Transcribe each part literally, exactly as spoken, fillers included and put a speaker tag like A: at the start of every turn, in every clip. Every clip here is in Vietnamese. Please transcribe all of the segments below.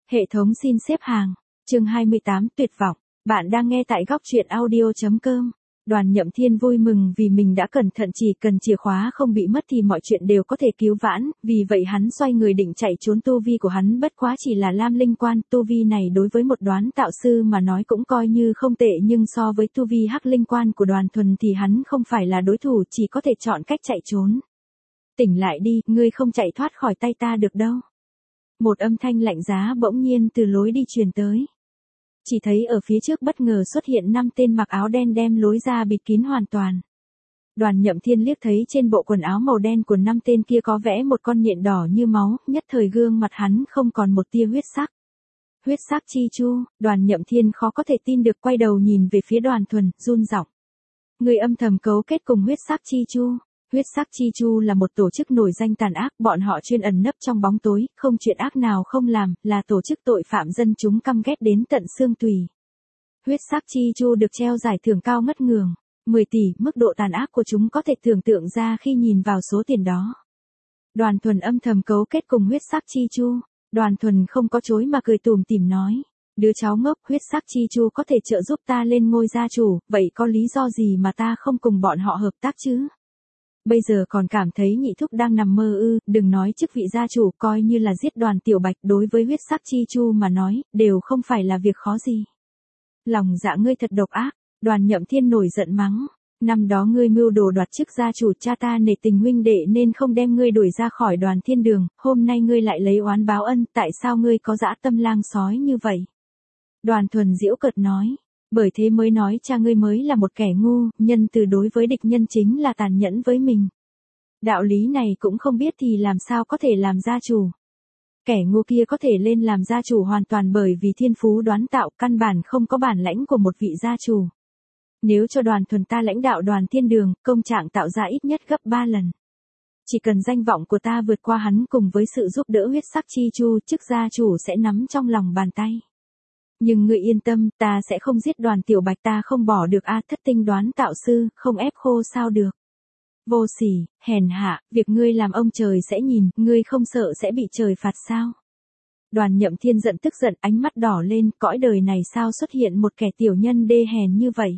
A: Hệ thống xin xếp hàng. Chương hai mươi tám tuyệt vọng. Bạn đang nghe tại góc truyện audio chấm com. Đoàn Nhậm Thiên vui mừng vì mình đã cẩn thận, chỉ cần chìa khóa không bị mất thì mọi chuyện đều có thể cứu vãn, vì vậy hắn xoay người định chạy trốn. Tu vi của hắn bất quá chỉ là Lam Linh Quan, tu vi này đối với một đoán tạo sư mà nói cũng coi như không tệ, nhưng so với tu vi Hắc Linh Quan của Đoàn Thuần thì hắn không phải là đối thủ, chỉ có thể chọn cách chạy trốn. Tỉnh lại đi, ngươi không chạy thoát khỏi tay ta được đâu. Một âm thanh lạnh giá bỗng nhiên từ lối đi truyền tới. Chỉ thấy ở phía trước bất ngờ xuất hiện năm tên mặc áo đen đem lối ra bịt kín hoàn toàn. Đoàn Nhậm Thiên liếc thấy trên bộ quần áo màu đen của năm tên kia có vẽ một con nhện đỏ như máu, nhất thời gương mặt hắn không còn một tia huyết sắc. Huyết sắc chi chu, Đoàn Nhậm Thiên khó có thể tin được, quay đầu nhìn về phía Đoàn Thuần, run giọng. Người âm thầm cấu kết cùng huyết sắc chi chu. Huyết sắc chi chu là một tổ chức nổi danh tàn ác, bọn họ chuyên ẩn nấp trong bóng tối, không chuyện ác nào không làm, là tổ chức tội phạm dân chúng căm ghét đến tận xương tùy. Huyết sắc chi chu được treo giải thưởng cao ngất ngường, mười tỷ, mức độ tàn ác của chúng có thể tưởng tượng ra khi nhìn vào số tiền đó. Đoàn Thuần âm thầm cấu kết cùng huyết sắc chi chu. Đoàn Thuần không có chối mà cười tủm tỉm nói, đứa cháu ngốc, huyết sắc chi chu có thể trợ giúp ta lên ngôi gia chủ, vậy có lý do gì mà ta không cùng bọn họ hợp tác chứ? Bây giờ còn cảm thấy nhị thúc đang nằm mơ ư? Đừng nói chức vị gia chủ, coi như là giết Đoàn Tiểu Bạch đối với huyết sắc chi chu mà nói, đều không phải là việc khó gì. Lòng dạ ngươi thật độc ác. Đoàn Nhậm Thiên nổi giận mắng. Năm đó ngươi mưu đồ đoạt chức gia chủ, cha ta nể tình huynh đệ nên không đem ngươi đuổi ra khỏi Đoàn Thiên Đường, hôm nay ngươi lại lấy oán báo ân, tại sao ngươi có dã tâm lang sói như vậy? Đoàn Thuần giễu cợt nói. Bởi thế mới nói cha ngươi mới là một kẻ ngu, nhân từ đối với địch nhân chính là tàn nhẫn với mình. Đạo lý này cũng không biết thì làm sao có thể làm gia chủ. Kẻ ngu kia có thể lên làm gia chủ hoàn toàn bởi vì thiên phú đoán tạo, căn bản không có bản lãnh của một vị gia chủ. Nếu cho Đoàn Thuần ta lãnh đạo Đoàn Thiên Đường, công trạng tạo ra ít nhất gấp ba lần. Chỉ cần danh vọng của ta vượt qua hắn cùng với sự giúp đỡ huyết sắc chi chu, chức gia chủ sẽ nắm trong lòng bàn tay. Nhưng ngươi yên tâm, ta sẽ không giết Đoàn Tiểu Bạch, ta không bỏ được a, thất tinh đoán tạo sư, không ép khô sao được. Vô sỉ, hèn hạ, việc ngươi làm ông trời sẽ nhìn, ngươi không sợ sẽ bị trời phạt sao? Đoàn Nhậm Thiên giận tức giận, ánh mắt đỏ lên, cõi đời này sao xuất hiện một kẻ tiểu nhân đê hèn như vậy?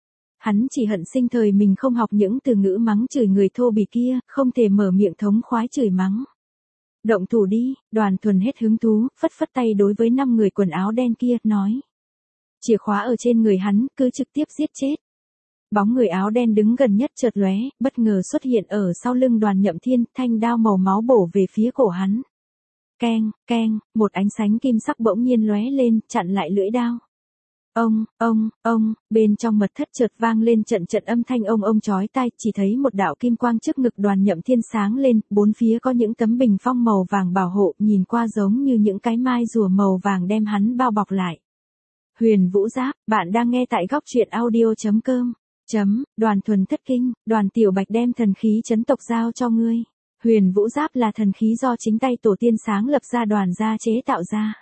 A: Hắn chỉ hận sinh thời mình không học những từ ngữ mắng chửi người thô bỉ kia, không thể mở miệng thống khoái chửi mắng. Động thủ đi. Đoàn Thuần hết hứng thú, phất phất tay đối với năm người quần áo đen kia, nói. Chìa khóa ở trên người hắn, cứ trực tiếp giết chết. Bóng người áo đen đứng gần nhất chợt lóe, bất ngờ xuất hiện ở sau lưng Đoàn Nhậm Thiên, thanh đao màu máu bổ về phía cổ hắn. Keng, keng, một ánh sáng kim sắc bỗng nhiên lóe lên, chặn lại lưỡi đao. Ông, ông, ông, bên trong mật thất chợt vang lên trận trận âm thanh ông ông chói tai, chỉ thấy một đạo kim quang trước ngực Đoàn Nhậm Thiên sáng lên, bốn phía có những tấm bình phong màu vàng bảo hộ, nhìn qua giống như những cái mai rùa màu vàng đem hắn bao bọc lại. Huyền Vũ Giáp, bạn đang nghe tại góc truyện audio chấm com. Chấm, Đoàn Thuần thất kinh, Đoàn Tiểu Bạch đem thần khí chấn tộc giao cho ngươi. Huyền Vũ Giáp là thần khí do chính tay tổ tiên sáng lập ra Đoàn gia chế tạo ra.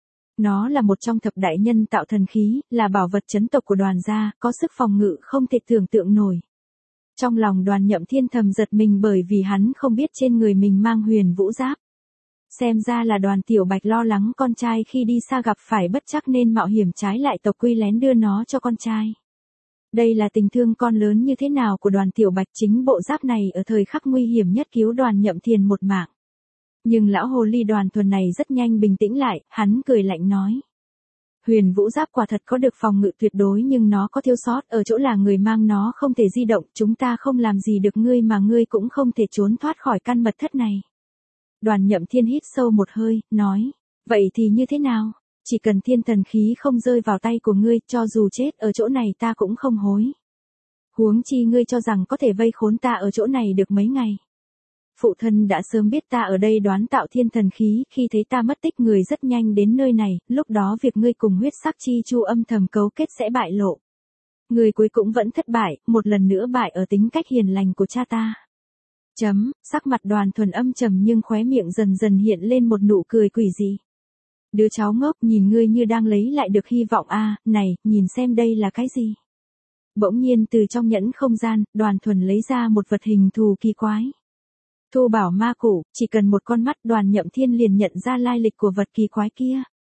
A: Nó là một trong thập đại nhân tạo thần khí, là bảo vật chấn tộc của Đoàn gia, có sức phòng ngự không thể tưởng tượng nổi. Trong lòng Đoàn Nhậm Thiên thầm giật mình bởi vì hắn không biết trên người mình mang Huyền Vũ Giáp. Xem ra là Đoàn Tiểu Bạch lo lắng con trai khi đi xa gặp phải bất trắc nên mạo hiểm trái lại tộc quy lén đưa nó cho con trai. Đây là tình thương con lớn như thế nào của Đoàn Tiểu Bạch, chính bộ giáp này ở thời khắc nguy hiểm nhất cứu Đoàn Nhậm Thiên một mạng. Nhưng lão hồ ly Đoàn Thuần này rất nhanh bình tĩnh lại, hắn cười lạnh nói. Huyền Vũ Giáp quả thật có được phòng ngự tuyệt đối nhưng nó có thiếu sót ở chỗ là người mang nó không thể di động, chúng ta không làm gì được ngươi mà ngươi cũng không thể trốn thoát khỏi căn mật thất này. Đoàn Nhậm Thiên hít sâu một hơi, nói, vậy thì như thế nào? Chỉ cần thiên thần khí không rơi vào tay của ngươi, cho dù chết ở chỗ này ta cũng không hối. Huống chi ngươi cho rằng có thể vây khốn ta ở chỗ này được mấy ngày. Phụ thân đã sớm biết ta ở đây đoán tạo thiên thần khí, khi thấy ta mất tích người rất nhanh đến nơi này, lúc đó việc ngươi cùng huyết sắc chi chu âm thầm cấu kết sẽ bại lộ. Ngươi cuối cũng vẫn thất bại, một lần nữa bại ở tính cách hiền lành của cha ta. Chấm, sắc mặt Đoàn Thuần âm trầm nhưng khóe miệng dần dần hiện lên một nụ cười quỷ dị. Đứa cháu ngốc, nhìn ngươi như đang lấy lại được hy vọng a, à, này, nhìn xem đây là cái gì? Bỗng nhiên từ trong nhẫn không gian, Đoàn Thuần lấy ra một vật hình thù kỳ quái. Thu bảo ma cụ, chỉ cần một con mắt Đoàn Nhậm Thiên liền nhận ra lai lịch của vật kỳ quái kia.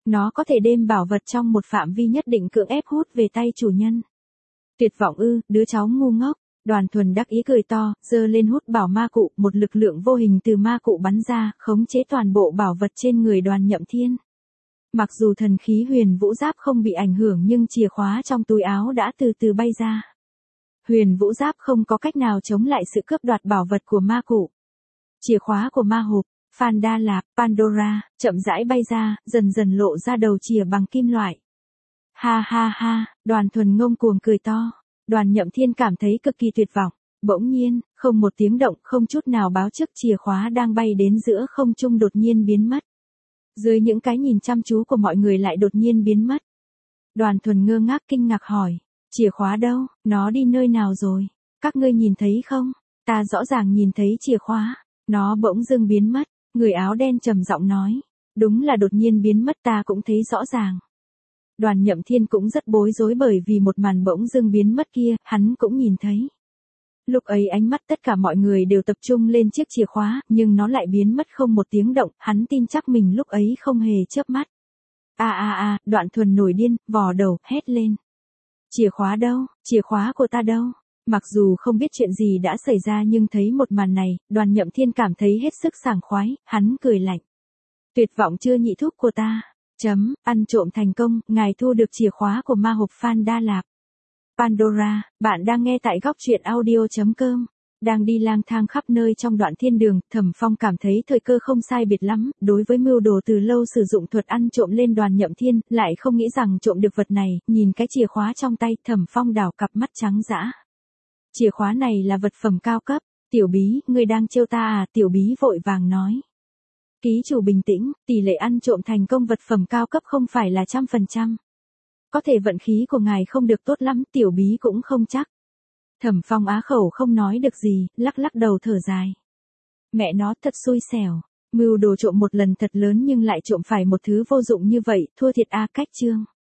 A: Nó có thể đem bảo vật trong một phạm vi nhất định cưỡng ép hút về tay chủ nhân. Tuyệt vọng ư, đứa cháu ngu ngốc. Đoàn Thuần đắc ý cười to, giơ lên hút bảo ma cụ, một lực lượng vô hình từ ma cụ bắn ra, khống chế toàn bộ bảo vật trên người Đoàn Nhậm Thiên. Mặc dù thần khí huyền vũ giáp không bị ảnh hưởng nhưng chìa khóa trong túi áo đã từ từ bay ra. Huyền vũ giáp không có cách nào chống lại sự cướp đoạt bảo vật của ma cụ. Chìa khóa của ma hộp, Phan Đa Lạp, Pandora, chậm rãi bay ra, dần dần lộ ra đầu chìa bằng kim loại. Ha ha ha, Đoàn Thuần ngông cuồng cười to. Đoàn Nhậm Thiên cảm thấy cực kỳ tuyệt vọng. Bỗng nhiên, không một tiếng động, không chút nào báo trước, chìa khóa đang bay đến giữa không trung đột nhiên biến mất. Dưới những cái nhìn chăm chú của mọi người lại đột nhiên biến mất. Đoàn Thuần ngơ ngác kinh ngạc hỏi, chìa khóa đâu, nó đi nơi nào rồi? Các ngươi nhìn thấy không? Ta rõ ràng nhìn thấy chìa khóa. Nó bỗng dưng biến mất. Người áo đen trầm giọng nói, đúng là đột nhiên biến mất, ta cũng thấy rõ ràng. Đoàn Nhậm Thiên cũng rất bối rối bởi vì một màn bỗng dưng biến mất kia, hắn cũng nhìn thấy. Lúc ấy ánh mắt tất cả mọi người đều tập trung lên chiếc chìa khóa, nhưng nó lại biến mất không một tiếng động, hắn tin chắc mình lúc ấy không hề chớp mắt. A a a, Đoạn Thuần nổi điên, vò đầu, hét lên. Chìa khóa đâu, chìa khóa của ta đâu? Mặc dù không biết chuyện gì đã xảy ra nhưng thấy một màn này, Đoàn Nhậm Thiên cảm thấy hết sức sảng khoái, hắn cười lạnh. Tuyệt vọng chưa nhị thúc của ta. Chấm, ăn trộm thành công, ngài thu được chìa khóa của ma hộp Phan Đa Lạp. Pandora, bạn đang nghe tại góc truyện audio chấm com. Đang đi lang thang khắp nơi trong đoạn thiên đường, Thẩm Phong cảm thấy thời cơ không sai biệt lắm, đối với mưu đồ từ lâu sử dụng thuật ăn trộm lên Đoàn Nhậm Thiên, lại không nghĩ rằng trộm được vật này, nhìn cái chìa khóa trong tay, Thẩm Phong đảo cặp mắt trắng dã. Chìa khóa này là vật phẩm cao cấp, Tiểu Bí, ngươi đang trêu ta à? Tiểu Bí vội vàng nói. Ký chủ bình tĩnh, tỷ lệ ăn trộm thành công vật phẩm cao cấp không phải là trăm phần trăm. Có thể vận khí của ngài không được tốt lắm, Tiểu Bí cũng không chắc. Thẩm Phong á khẩu không nói được gì, lắc lắc đầu thở dài. Mẹ nó thật xui xẻo, mưu đồ trộm một lần thật lớn nhưng lại trộm phải một thứ vô dụng như vậy, thua thiệt a. Cách chương.